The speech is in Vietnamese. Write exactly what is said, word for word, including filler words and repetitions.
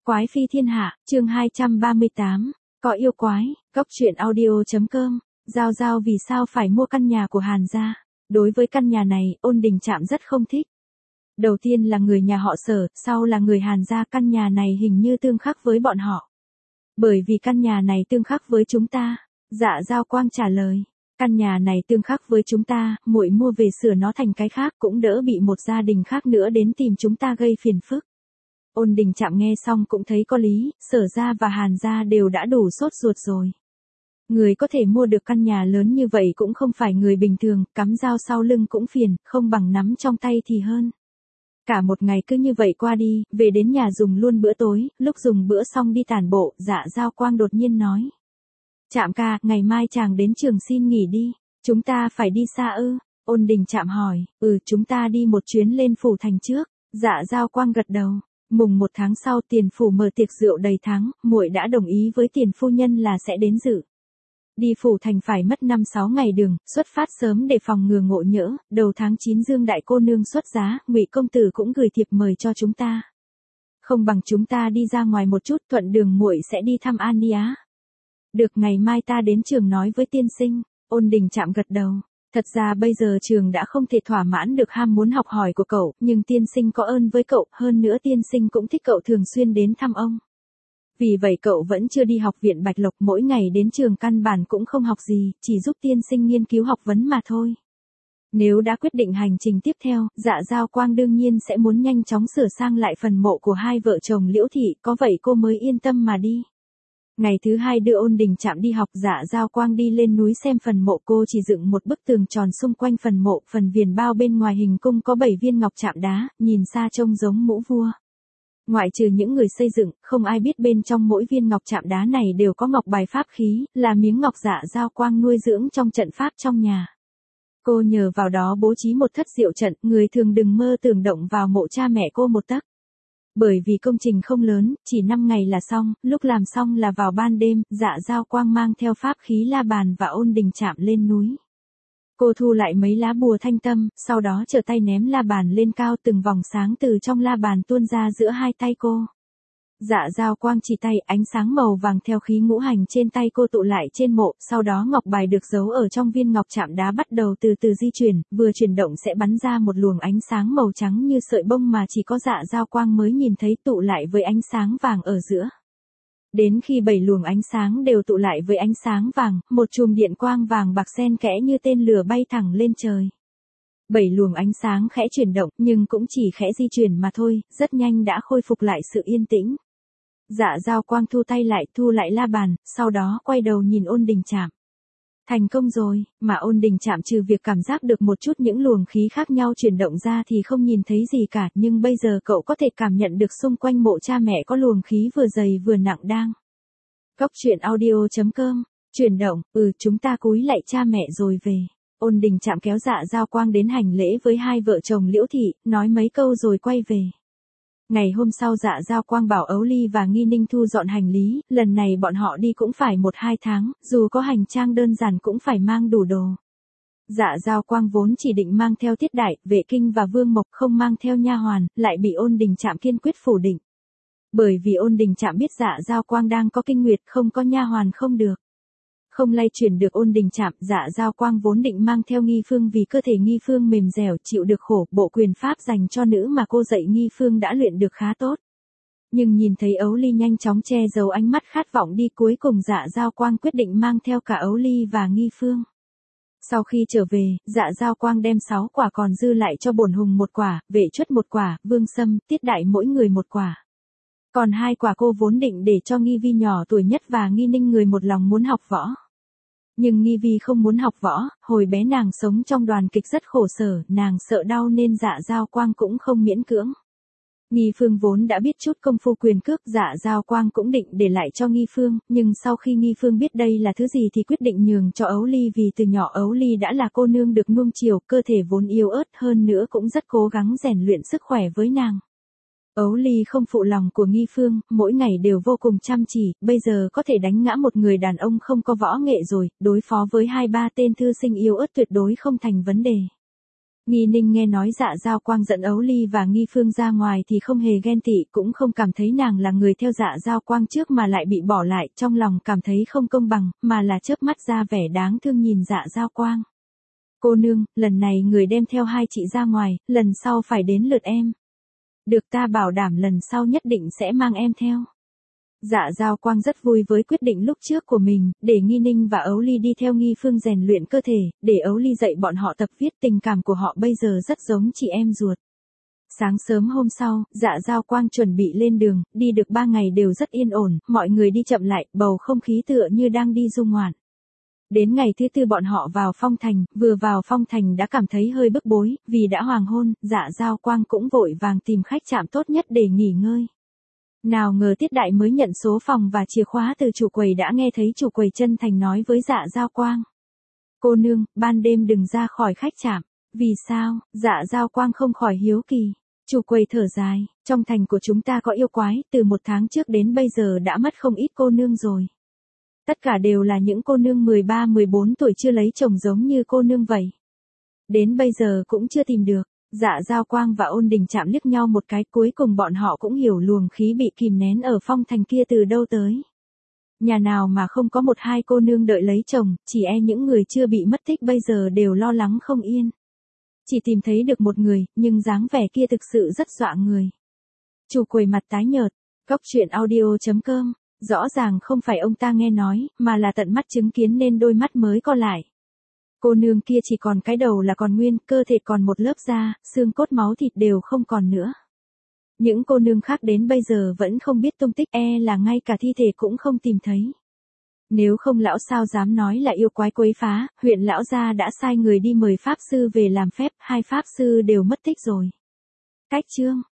Quái phi thiên hạ, chương hai trăm ba mươi tám, có yêu quái, cóc truyện audio.com, Giao Giao vì sao phải mua căn nhà của Hàn gia. Đối với căn nhà này, Ôn Đình Trạm rất không thích. Đầu tiên là người nhà họ Sở, sau là người Hàn gia, căn nhà này hình như tương khắc với bọn họ. Bởi vì căn nhà này tương khắc với chúng ta. Dạ Giao Quang trả lời, căn nhà này tương khắc với chúng ta, muội mua về sửa nó thành cái khác cũng đỡ bị một gia đình khác nữa đến tìm chúng ta gây phiền phức. Ôn Đình Trạm nghe xong cũng thấy có lý, Sở gia và Hàn gia đều đã đủ sốt ruột rồi. Người có thể mua được căn nhà lớn như vậy cũng không phải người bình thường, cắm dao sau lưng cũng phiền, không bằng nắm trong tay thì hơn. Cả một ngày cứ như vậy qua đi, về đến nhà dùng luôn bữa tối, lúc dùng bữa xong đi tản bộ, Dạ Giao Quang đột nhiên nói. Trạm ca, ngày mai chàng đến trường xin nghỉ đi, chúng ta phải đi xa ư? Ôn Đình Trạm hỏi, ừ chúng ta đi một chuyến lên phủ thành trước. Dạ Giao Quang gật đầu. Mùng một tháng sau Tiền phủ mở tiệc rượu đầy tháng, muội đã đồng ý với Tiền phu nhân là sẽ đến dự. Đi phủ thành phải mất năm sáu ngày đường, xuất phát sớm để phòng ngừa ngộ nhỡ, đầu tháng chín Dương đại cô nương xuất giá, Ngụy công tử cũng gửi thiệp mời cho chúng ta. Không bằng chúng ta đi ra ngoài một chút, thuận đường muội sẽ đi thăm An Ni Á. Được, ngày mai ta đến trường nói với tiên sinh. Ôn Đình Trạm gật đầu. Thật ra bây giờ trường đã không thể thỏa mãn được ham muốn học hỏi của cậu, nhưng tiên sinh có ơn với cậu, hơn nữa tiên sinh cũng thích cậu thường xuyên đến thăm ông. Vì vậy cậu vẫn chưa đi học viện Bạch Lộc, mỗi ngày đến trường căn bản cũng không học gì, chỉ giúp tiên sinh nghiên cứu học vấn mà thôi. Nếu đã quyết định hành trình tiếp theo, Dạ Giao Quang đương nhiên sẽ muốn nhanh chóng sửa sang lại phần mộ của hai vợ chồng Liễu Thị, có vậy cô mới yên tâm mà đi. Ngày thứ hai đưa Ôn Đình Trạm đi học, Dạ Giao Quang đi lên núi xem phần mộ, cô chỉ dựng một bức tường tròn xung quanh phần mộ, phần viền bao bên ngoài hình cung có bảy viên ngọc chạm đá, nhìn xa trông giống mũ vua. Ngoại trừ những người xây dựng, không ai biết bên trong mỗi viên ngọc chạm đá này đều có ngọc bài pháp khí, là miếng ngọc Dạ Giao Quang nuôi dưỡng trong trận pháp trong nhà. Cô nhờ vào đó bố trí một thất diệu trận, người thường đừng mơ tưởng động vào mộ cha mẹ cô một tấc. Bởi vì công trình không lớn, chỉ năm ngày là xong, lúc làm xong là vào ban đêm, Dạ Giao Quang mang theo pháp khí La Bàn và Ôn Đình Trạm lên núi. Cô thu lại mấy lá bùa thanh tâm, sau đó trở tay ném La Bàn lên cao, từng vòng sáng từ trong La Bàn tuôn ra giữa hai tay cô. Dạ Giao Quang chỉ tay, ánh sáng màu vàng theo khí ngũ hành trên tay cô tụ lại trên mộ, sau đó ngọc bài được giấu ở trong viên ngọc chạm đá bắt đầu từ từ di chuyển, vừa chuyển động sẽ bắn ra một luồng ánh sáng màu trắng như sợi bông mà chỉ có Dạ Giao Quang mới nhìn thấy tụ lại với ánh sáng vàng ở giữa. Đến khi bảy luồng ánh sáng đều tụ lại với ánh sáng vàng, một chùm điện quang vàng bạc xen kẽ như tên lửa bay thẳng lên trời. Bảy luồng ánh sáng khẽ chuyển động, nhưng cũng chỉ khẽ di chuyển mà thôi, rất nhanh đã khôi phục lại sự yên tĩnh. Dạ Giao Quang thu tay lại, thu lại La Bàn, sau đó quay đầu nhìn Ôn Đình Trạm. Thành công rồi, mà Ôn Đình Trạm trừ việc cảm giác được một chút những luồng khí khác nhau chuyển động ra thì không nhìn thấy gì cả, nhưng bây giờ cậu có thể cảm nhận được xung quanh mộ cha mẹ có luồng khí vừa dày vừa nặng đang. Cóc truyện audio.com, chuyển động, ừ chúng ta cúi lạy cha mẹ rồi về. Ôn Đình Trạm kéo Dạ Giao Quang đến hành lễ với hai vợ chồng Liễu Thị, nói mấy câu rồi quay về. Ngày hôm sau Dạ Giao Quang bảo Ấu Ly và Nghi Ninh thu dọn hành lý, lần này bọn họ đi cũng phải một hai tháng, dù có hành trang đơn giản cũng phải mang đủ đồ. Dạ Giao Quang vốn chỉ định mang theo Tiết Đại, Vệ Kinh và Vương Mộc, không mang theo nha hoàn, lại bị Ôn Đình Trạm kiên quyết phủ định. Bởi vì Ôn Đình Trạm biết Dạ Giao Quang đang có kinh nguyệt, không có nha hoàn không được. Không lay chuyển được Ôn Đình Trạm, Dạ Giao Quang vốn định mang theo Nghi Phương vì cơ thể Nghi Phương mềm dẻo chịu được khổ, bộ quyền pháp dành cho nữ mà cô dạy Nghi Phương đã luyện được khá tốt. Nhưng nhìn thấy Ấu Ly nhanh chóng che giấu ánh mắt khát vọng đi, cuối cùng Dạ Giao Quang quyết định mang theo cả Ấu Ly và Nghi Phương. Sau khi trở về, Dạ Giao Quang đem sáu quả còn dư lại cho Bổn Hùng một quả, Vệ Chuất một quả, Vương Sâm, Tiết Đại mỗi người một quả. Còn hai quả cô vốn định để cho Nghi Vi nhỏ tuổi nhất và Nghi Ninh người một lòng muốn học võ. Nhưng Nghi Vi không muốn học võ, hồi bé nàng sống trong đoàn kịch rất khổ sở, nàng sợ đau nên Dạ Giao Quang cũng không miễn cưỡng. Nghi Phương vốn đã biết chút công phu quyền cước, Dạ Giao Quang cũng định để lại cho Nghi Phương, nhưng sau khi Nghi Phương biết đây là thứ gì thì quyết định nhường cho Ấu Ly, vì từ nhỏ Ấu Ly đã là cô nương được nuông chiều, cơ thể vốn yếu ớt, hơn nữa cũng rất cố gắng rèn luyện sức khỏe với nàng. Ấu Ly không phụ lòng của Nghi Phương, mỗi ngày đều vô cùng chăm chỉ, bây giờ có thể đánh ngã một người đàn ông không có võ nghệ rồi, đối phó với hai ba tên thư sinh yếu ớt tuyệt đối không thành vấn đề. Nghi Ninh nghe nói Dạ Giao Quang dẫn Ấu Ly và Nghi Phương ra ngoài thì không hề ghen tị, cũng không cảm thấy nàng là người theo Dạ Giao Quang trước mà lại bị bỏ lại, trong lòng cảm thấy không công bằng, mà là chớp mắt ra vẻ đáng thương nhìn Dạ Giao Quang. Cô nương, lần này người đem theo hai chị ra ngoài, lần sau phải đến lượt em. Được, ta bảo đảm lần sau nhất định sẽ mang em theo. Dạ Giao Quang rất vui với quyết định lúc trước của mình, để Nghi Ninh và Ấu Ly đi theo Nghi Phương rèn luyện cơ thể, để Ấu Ly dạy bọn họ tập viết, tình cảm của họ bây giờ rất giống chị em ruột. Sáng sớm hôm sau, Dạ Giao Quang chuẩn bị lên đường, đi được ba ngày đều rất yên ổn, mọi người đi chậm lại, bầu không khí tựa như đang đi du ngoạn. Đến ngày thứ tư bọn họ vào Phong Thành, vừa vào Phong Thành đã cảm thấy hơi bức bối, vì đã hoàng hôn, Dạ Giao Quang cũng vội vàng tìm khách trạm tốt nhất để nghỉ ngơi. Nào ngờ Tiết Đại mới nhận số phòng và chìa khóa từ chủ quầy đã nghe thấy chủ quầy chân thành nói với Dạ Giao Quang. Cô nương, ban đêm đừng ra khỏi khách trạm. Vì sao? Dạ Giao Quang không khỏi hiếu kỳ. Chủ quầy thở dài, trong thành của chúng ta có yêu quái, từ một tháng trước đến bây giờ đã mất không ít cô nương rồi. Tất cả đều là những cô nương mười ba mười bốn tuổi chưa lấy chồng giống như cô nương vậy. Đến bây giờ cũng chưa tìm được. Dạ Giao Quang và Ôn Đình chạm liếc nhau một cái, cuối cùng bọn họ cũng hiểu luồng khí bị kìm nén ở Phong Thành kia từ đâu tới. Nhà nào mà không có một hai cô nương đợi lấy chồng, chỉ e những người chưa bị mất tích bây giờ đều lo lắng không yên. Chỉ tìm thấy được một người, nhưng dáng vẻ kia thực sự rất dọa người. Chủ quầy mặt tái nhợt, Cóc Truyện Audio chấm com, rõ ràng không phải ông ta nghe nói, mà là tận mắt chứng kiến nên đôi mắt mới co lại. Cô nương kia chỉ còn cái đầu là còn nguyên, cơ thể còn một lớp da, xương cốt máu thịt đều không còn nữa. Những cô nương khác đến bây giờ vẫn không biết tung tích, e là ngay cả thi thể cũng không tìm thấy. Nếu không lão sao dám nói là yêu quái quấy phá, huyện lão gia đã sai người đi mời pháp sư về làm phép, hai pháp sư đều mất tích rồi. Cách chương